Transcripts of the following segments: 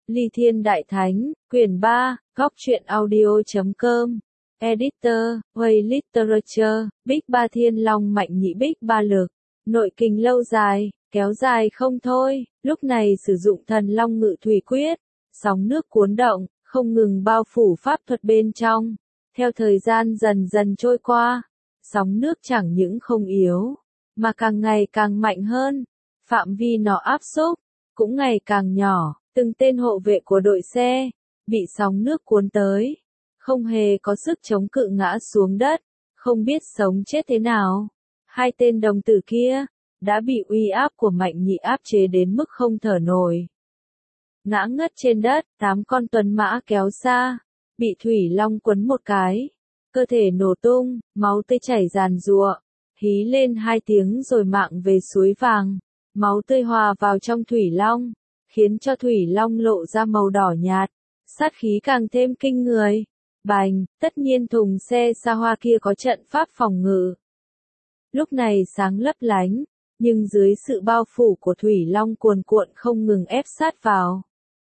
Ly Thiên Đại Thánh, quyển 3, góc truyện audio.com, editor, Way Literature, Bích Ba Thiên Long Mạnh Nhị Bích Ba Lực, nội kình lâu dài, kéo dài không thôi, lúc này sử dụng thần long ngự thủy quyết, sóng nước cuốn động, không ngừng bao phủ pháp thuật bên trong, theo thời gian dần dần trôi qua, sóng nước chẳng những không yếu, mà càng ngày càng mạnh hơn, phạm vi nó áp xúc, cũng ngày càng nhỏ. Từng tên hộ vệ của đội xe, bị sóng nước cuốn tới, không hề có sức chống cự ngã xuống đất, không biết sống chết thế nào. Hai tên đồng tử kia, đã bị uy áp của Mạnh Nhị áp chế đến mức không thở nổi. Ngã ngất trên đất, 8 con tuấn mã kéo xa, bị thủy long quấn một cái, cơ thể nổ tung, máu tươi chảy ràn rụa, hí lên 2 tiếng rồi mạng về suối vàng, máu tươi hòa vào trong thủy long, khiến cho thủy long lộ ra màu đỏ nhạt, sát khí càng thêm kinh người. Bành, tất nhiên thùng xe xa hoa kia có trận pháp phòng ngự. Lúc này sáng lấp lánh, nhưng dưới sự bao phủ của thủy long cuồn cuộn không ngừng ép sát vào,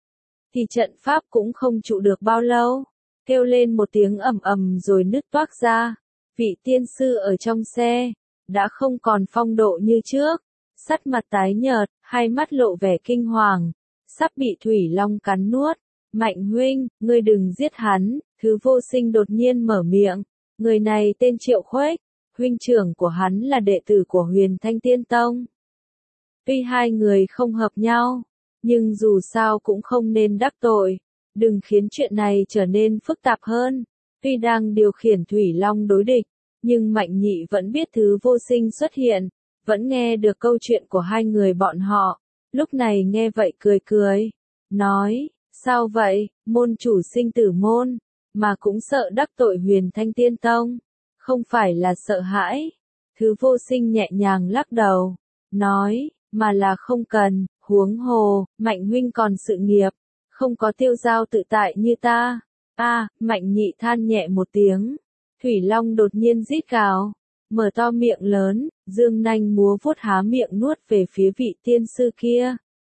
thì trận pháp cũng không trụ được bao lâu, kêu lên một tiếng ầm ầm rồi nứt toác ra. Vị tiên sư ở trong xe, đã không còn phong độ như trước, sắc mặt tái nhợt, hai mắt lộ vẻ kinh hoàng, sắp bị thủy long cắn nuốt. Mạnh huynh, ngươi đừng giết hắn, Thứ Vô Sinh đột nhiên mở miệng, người này tên Triệu Khuếch, huynh trưởng của hắn là đệ tử của Huyền Thanh Tiên Tông. Tuy hai người không hợp nhau, nhưng dù sao cũng không nên đắc tội, đừng khiến chuyện này trở nên phức tạp hơn. Tuy đang điều khiển thủy long đối địch, nhưng Mạnh Nhị vẫn biết Thứ Vô Sinh xuất hiện, vẫn nghe được câu chuyện của hai người bọn họ, lúc này nghe vậy cười cười, nói, sao vậy, môn chủ sinh tử môn, mà cũng sợ đắc tội Huyền Thanh Tiên Tông, không phải là sợ hãi. Thứ Vô Sinh nhẹ nhàng lắc đầu, nói, mà là không cần, huống hồ, Mạnh huynh còn sự nghiệp, không có tiêu dao tự tại như ta. Mạnh Nhị than nhẹ một tiếng, thủy long đột nhiên rít gào, mở to miệng lớn, dương nanh múa vuốt há miệng nuốt về phía vị tiên sư kia.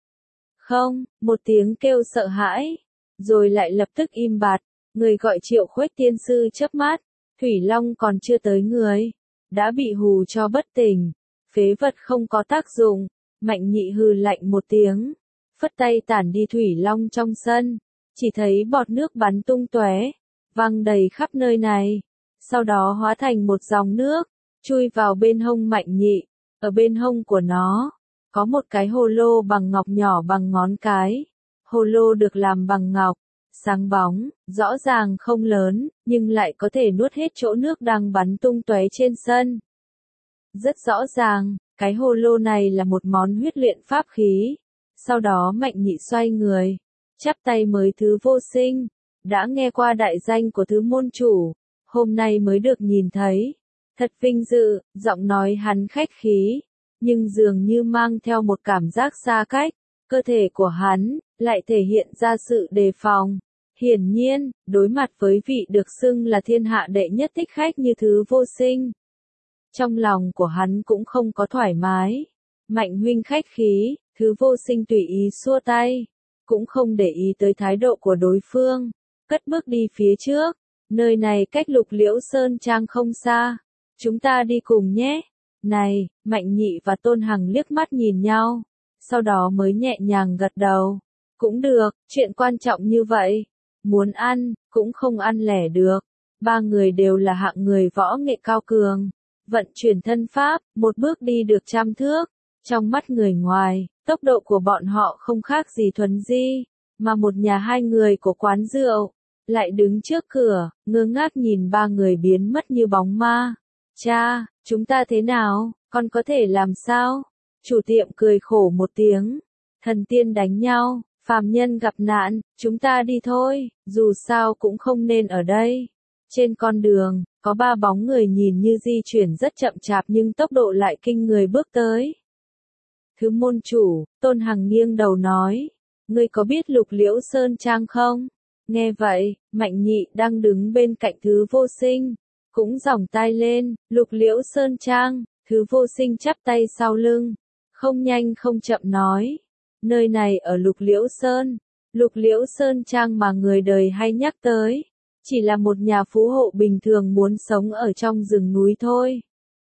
Không, một tiếng kêu sợ hãi, rồi lại lập tức im bặt, người gọi Triệu Khuếch tiên sư chớp mắt, thủy long còn chưa tới người, đã bị hù cho bất tỉnh, phế vật không có tác dụng. Mạnh Nhị hừ lạnh một tiếng, phất tay tản đi thủy long trong sân, chỉ thấy bọt nước bắn tung tóe, văng đầy khắp nơi này, sau đó hóa thành một dòng nước, chui vào bên hông Mạnh Nhị. Ở bên hông của nó, có một cái hồ lô bằng ngọc nhỏ bằng ngón cái. Hồ lô được làm bằng ngọc, sáng bóng, rõ ràng không lớn, nhưng lại có thể nuốt hết chỗ nước đang bắn tung tóe trên sân. Rất rõ ràng, cái hồ lô này là một món huyết luyện pháp khí. Sau đó Mạnh Nhị xoay người, chắp tay mới Thứ Vô Sinh, đã nghe qua đại danh của Thứ môn chủ, hôm nay mới được nhìn thấy. Thật vinh dự, giọng nói hắn khách khí, nhưng dường như mang theo một cảm giác xa cách, cơ thể của hắn lại thể hiện ra sự đề phòng. Hiển nhiên, đối mặt với vị được xưng là thiên hạ đệ nhất thích khách như Thứ Vô Sinh, trong lòng của hắn cũng không có thoải mái. Mạnh huynh khách khí, Thứ Vô Sinh tùy ý xua tay, cũng không để ý tới thái độ của đối phương, cất bước đi phía trước. Nơi này cách Lục Liễu Sơn Trang không xa, chúng ta đi cùng nhé. Này, Mạnh Nhị và Tôn Hằng liếc mắt nhìn nhau, sau đó mới nhẹ nhàng gật đầu. Cũng được, chuyện quan trọng như vậy, muốn ăn, cũng không ăn lẻ được. Ba người đều là hạng người võ nghệ cao cường, vận chuyển thân pháp, một bước đi được 100 thước. Trong mắt người ngoài, tốc độ của bọn họ không khác gì thuần di, mà một nhà hai người của quán rượu, lại đứng trước cửa, ngơ ngác nhìn ba người biến mất như bóng ma. Cha, chúng ta thế nào, con có thể làm sao? Chủ tiệm cười khổ một tiếng, thần tiên đánh nhau, phàm nhân gặp nạn, chúng ta đi thôi, dù sao cũng không nên ở đây. Trên con đường, có 3 bóng người nhìn như di chuyển rất chậm chạp nhưng tốc độ lại kinh người bước tới. Thứ môn chủ, Tôn Hằng nghiêng đầu nói, ngươi có biết Lục Liễu Sơn Trang không? Nghe vậy, Mạnh Nhị đang đứng bên cạnh Thứ Vô Sinh, cũng giỏng tai lên, Lục Liễu Sơn Trang. Thứ Vô Sinh chắp tay sau lưng, không nhanh không chậm nói, nơi này ở Lục Liễu Sơn. Lục Liễu Sơn Trang mà người đời hay nhắc tới, chỉ là một nhà phú hộ bình thường muốn sống ở trong rừng núi thôi.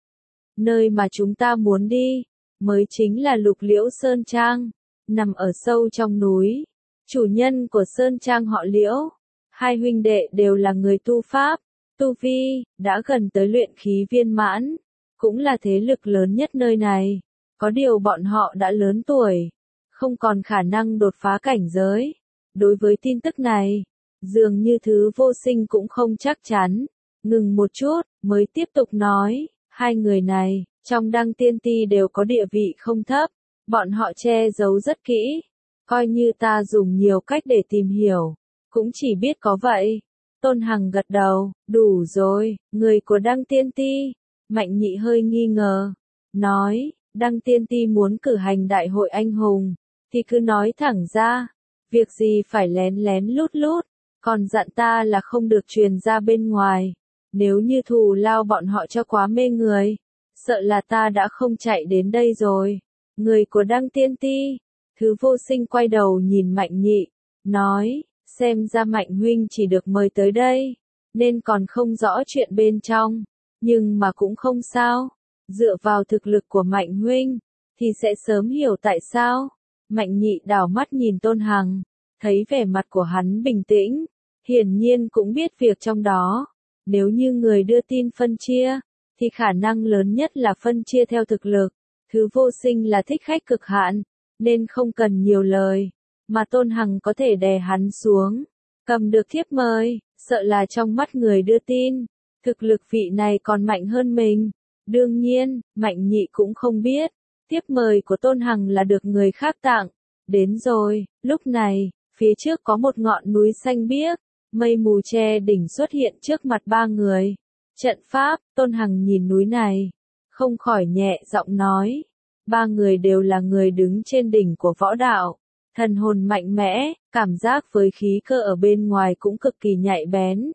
Nơi mà chúng ta muốn đi, mới chính là Lục Liễu Sơn Trang, nằm ở sâu trong núi. Chủ nhân của Sơn Trang họ Liễu, hai huynh đệ đều là người tu pháp, tu vi, đã gần tới luyện khí viên mãn, cũng là thế lực lớn nhất nơi này. Có điều bọn họ đã lớn tuổi, không còn khả năng đột phá cảnh giới. Đối với tin tức này, dường như Thứ Vô Sinh cũng không chắc chắn, ngừng một chút, mới tiếp tục nói, hai người này, trong Đăng Tiên Ti đều có địa vị không thấp, bọn họ che giấu rất kỹ, coi như ta dùng nhiều cách để tìm hiểu, cũng chỉ biết có vậy. Tôn Hằng gật đầu, đủ rồi, người của Đăng Tiên Ti. Mạnh Nhị hơi nghi ngờ, nói, Đăng Tiên Ti muốn cử hành đại hội anh hùng, thì cứ nói thẳng ra, việc gì phải lén lén lút lút, còn dặn ta là không được truyền ra bên ngoài. Nếu như thù lao bọn họ cho quá mê người, sợ là ta đã không chạy đến đây rồi. Người của Đăng Tiên Ti. Thứ Vô Sinh quay đầu nhìn Mạnh Nhị, nói, xem ra Mạnh huynh chỉ được mời tới đây, nên còn không rõ chuyện bên trong, nhưng mà cũng không sao, dựa vào thực lực của Mạnh huynh, thì sẽ sớm hiểu tại sao. Mạnh Nhị đảo mắt nhìn Tôn Hằng, thấy vẻ mặt của hắn bình tĩnh, hiển nhiên cũng biết việc trong đó. Nếu như người đưa tin phân chia, thì khả năng lớn nhất là phân chia theo thực lực. Thứ Vô Sinh là thích khách cực hạn, nên không cần nhiều lời, mà Tôn Hằng có thể đè hắn xuống. Cầm được thiếp mời, sợ là trong mắt người đưa tin, thực lực vị này còn mạnh hơn mình. Đương nhiên, Mạnh Nhị cũng không biết, thiếp mời của Tôn Hằng là được người khác tặng. Đến rồi, lúc này, phía trước có một ngọn núi xanh biếc, mây mù che đỉnh xuất hiện trước mặt ba người. Trận pháp, Tôn Hằng nhìn núi này, không khỏi nhẹ giọng nói. Ba người đều là người đứng trên đỉnh của võ đạo, thần hồn mạnh mẽ, cảm giác với khí cơ ở bên ngoài cũng cực kỳ nhạy bén.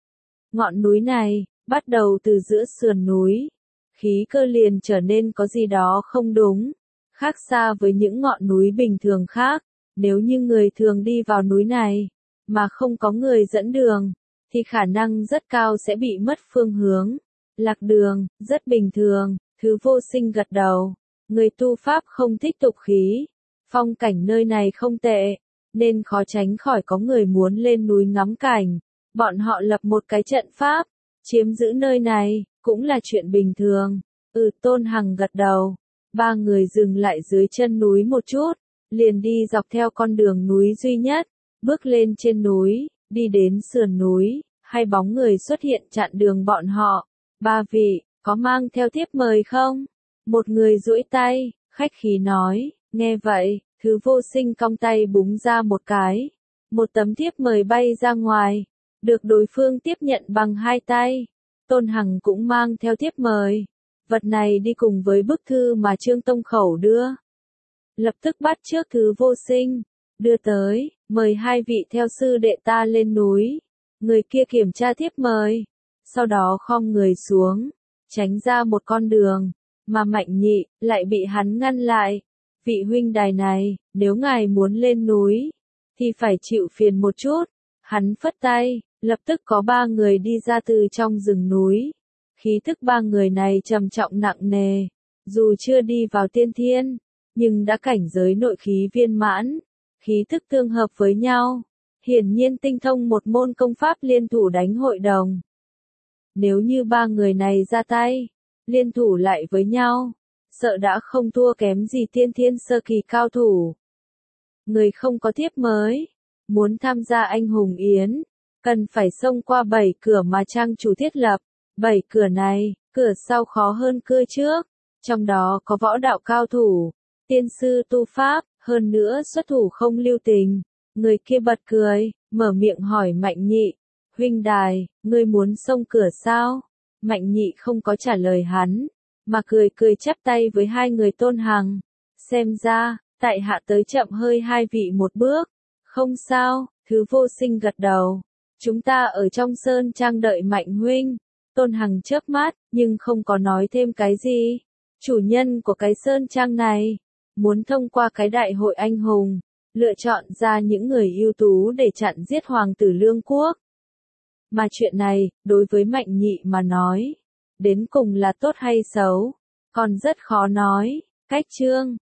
Ngọn núi này, bắt đầu từ giữa sườn núi, khí cơ liền trở nên có gì đó không đúng, khác xa với những ngọn núi bình thường khác. Nếu như người thường đi vào núi này, mà không có người dẫn đường, thì khả năng rất cao sẽ bị mất phương hướng, lạc đường, rất bình thường. Thứ Vô Sinh gật đầu, người tu pháp không thích tục khí, phong cảnh nơi này không tệ, nên khó tránh khỏi có người muốn lên núi ngắm cảnh. Bọn họ lập một cái trận pháp, chiếm giữ nơi này, cũng là chuyện bình thường. Tôn Hằng gật đầu, ba người dừng lại dưới chân núi một chút, liền đi dọc theo con đường núi duy nhất, bước lên trên núi, đi đến sườn núi, hai bóng người xuất hiện chặn đường bọn họ. Ba vị, có mang theo thiếp mời không? Một người duỗi tay, khách khí nói. Nghe vậy, Thứ Vô Sinh cong tay búng ra một cái, một tấm thiếp mời bay ra ngoài, được đối phương tiếp nhận bằng hai tay. Tôn Hằng cũng mang theo thiếp mời, vật này đi cùng với bức thư mà Trương Tông Khẩu đưa. Lập tức bắt trước Thứ Vô Sinh, đưa tới, mời hai vị theo sư đệ ta lên núi. Người kia kiểm tra thiếp mời, sau đó khom người xuống, tránh ra một con đường, mà Mạnh Nhị lại bị hắn ngăn lại. Vị huynh đài này, nếu ngài muốn lên núi, thì phải chịu phiền một chút. Hắn phất tay, lập tức có ba người đi ra từ trong rừng núi. Khí thức ba người này trầm trọng nặng nề, dù chưa đi vào tiên thiên, nhưng đã cảnh giới nội khí viên mãn, khí thức tương hợp với nhau, hiển nhiên tinh thông một môn công pháp liên thủ đánh hội đồng. Nếu như ba người này ra tay, liên thủ lại với nhau, sợ đã không thua kém gì tiên thiên sơ kỳ cao thủ. Người không có thiếp mới, muốn tham gia anh hùng yến, cần phải xông qua 7 cửa mà trang chủ thiết lập. 7 cửa này, cửa sau khó hơn cửa trước, trong đó có võ đạo cao thủ, tiên sư tu pháp, hơn nữa xuất thủ không lưu tình. Người kia bật cười, mở miệng hỏi Mạnh Nhị, huynh đài, ngươi muốn xông cửa sao? Mạnh Nhị không có trả lời hắn, mà cười cười chắp tay với hai người Tôn Hằng. Xem ra, tại hạ tới chậm hơi hai vị một bước. Không sao, Thứ Vô Sinh gật đầu. Chúng ta ở trong sơn trang đợi Mạnh huynh. Tôn Hằng chớp mắt, nhưng không có nói thêm cái gì. Chủ nhân của cái sơn trang này, muốn thông qua cái đại hội anh hùng, lựa chọn ra những người ưu tú để chặn giết hoàng tử Lương Quốc. Mà chuyện này, đối với Mạnh Nhị mà nói, đến cùng là tốt hay xấu, còn rất khó nói. Cách chương